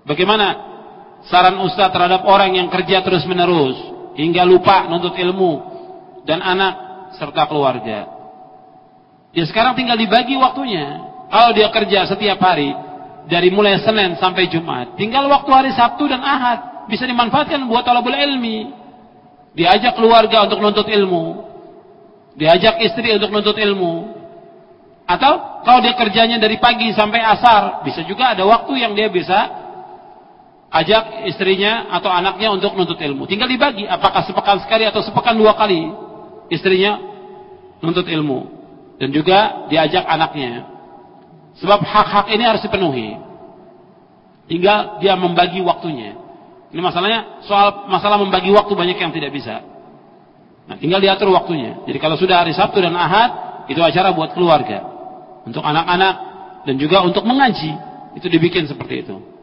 Bagaimana saran Ustaz terhadap orang yang kerja terus-menerus hingga lupa nuntut ilmu dan anak serta keluarga? Ya sekarang tinggal dibagi waktunya. Kalau dia kerja setiap hari dari mulai Senin sampai Jumat, tinggal waktu hari Sabtu dan Ahad bisa dimanfaatkan buat talabul ilmi. Diajak keluarga untuk nuntut ilmu, diajak istri untuk nuntut ilmu. Atau kalau dia kerjanya dari pagi sampai asar, bisa juga ada waktu yang dia bisa ajak istrinya atau anaknya untuk nuntut ilmu. Tinggal dibagi, apakah sepekan sekali atau sepekan 2 kali istrinya nuntut ilmu. Dan juga diajak anaknya. Sebab hak-hak ini harus dipenuhi. Tinggal dia membagi waktunya. Ini masalahnya, masalah membagi waktu banyak yang tidak bisa. Nah, tinggal diatur waktunya. Jadi kalau sudah hari Sabtu dan Ahad, itu acara buat keluarga. Untuk anak-anak dan juga untuk mengaji, itu dibikin seperti itu.